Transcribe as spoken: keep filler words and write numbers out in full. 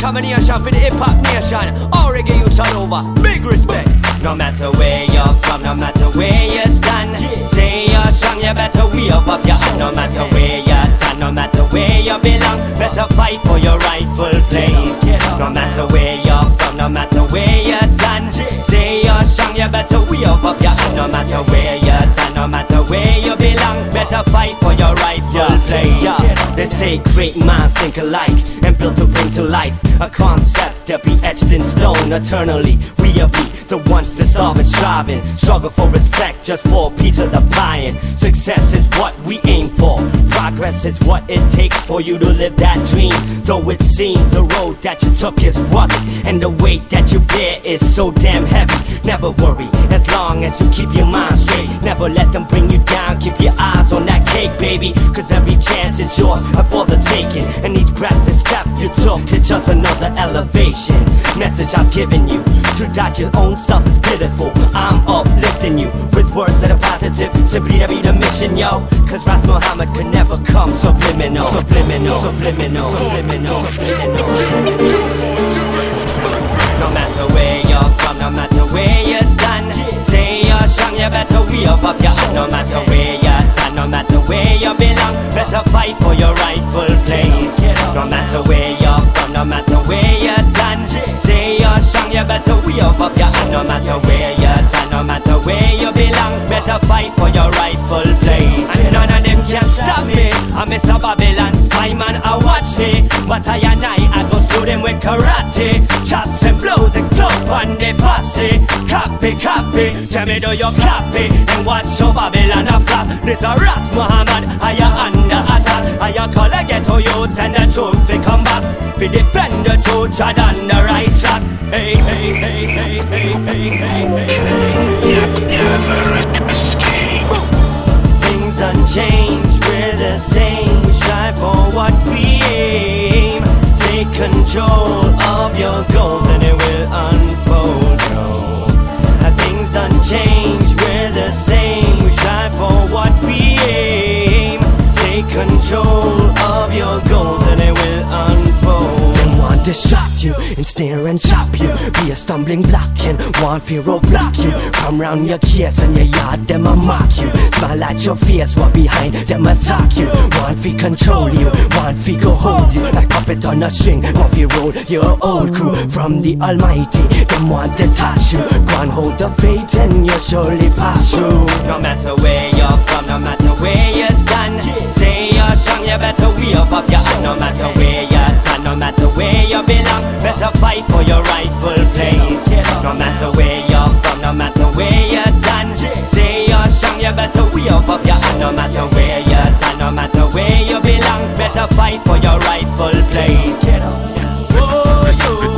combination for the hip-hop nation. All reggae youths all over, big respect. No matter where you're from, no matter where you stand, say you're strong, you better wave up your hand. No matter where you're at, no matter where you belong, better fight for your rightful place. No matter where you're from, no matter where you stand, say you're strong, you better wave up your hand. No matter where you're at, no matter where you belong, better fight for your rightful place. They say great minds think alike and built to bring to life a concept that be etched in stone eternally. We are be the ones that starve and striving, struggle for respect just for a piece of the pie. And success is what we aim for. Progress is what it takes for you to live that dream. Though it seems the road that you took is rugged and the weight that you bear is so damn heavy. Never worry as long as you keep your mind straight. Never let them bring you down. Keep your eyes on that cake, baby, cause every chance is yours and for the taking. And each breath and step you took is just another elevation. Message I've given you to doubt your own self is pitiful. I'm uplifting you with words that are positive, simply to be the mission, yo. Cause Ras Muhammad could never come subliminal, subliminal, subliminal, subliminal, subliminal. No matter where you're from, no matter where you stand, say you're strong, you better wave up your hand. No matter where you're at, no matter where you belong, better fight for your rightful place. No matter where you're from, no matter where you stand, say you're strong, you better wave up your hand. No matter where you're at, no matter where you belong, better fight for your rightful place. And none of them can stop me. I'm Mister Babylon, my man, I watch me, but I and I, I go through them with karate. Chops and blows explode on the fussy. Copy, copy, tell me do you copy and watch your Babylon a flop. This a Ras Muhammad, I ya under attack. I ya call a ghetto youths and the truth fi come back. Fi defend the truth, tread on the right track. Hey, hey, hey, hey, hey, hey, hey, hey, hey. Never escape. Things done change, we're the same. We strive for what we aim. Take control of your goals and it will unfold, yo. Things done change, we're the same. We strive for what we aim. Take control of your goals and it will unfold. Them want to distract you, ensnare and chop you, be a stumbling block and want fear roadblock you. Come round your kids and your yard, them a mock you. Smile at your face, what behind them attack you. Want fi control you, want fi go hold you like puppet on a string. Want fi roll your old crew from the Almighty. Them want to touch you, go and hold the faith and you'll surely pass through. No matter where you're from, no matter where you stand, say you're strong, you better wave up your hand. No matter where you're at, no matter where you belong, better fight for your rightful place. No matter where you're from, no matter where you stand, say you're strong, you better wave up your hand. No matter where you're at, no matter where you belong, better fight for your rightful place. Oh, you.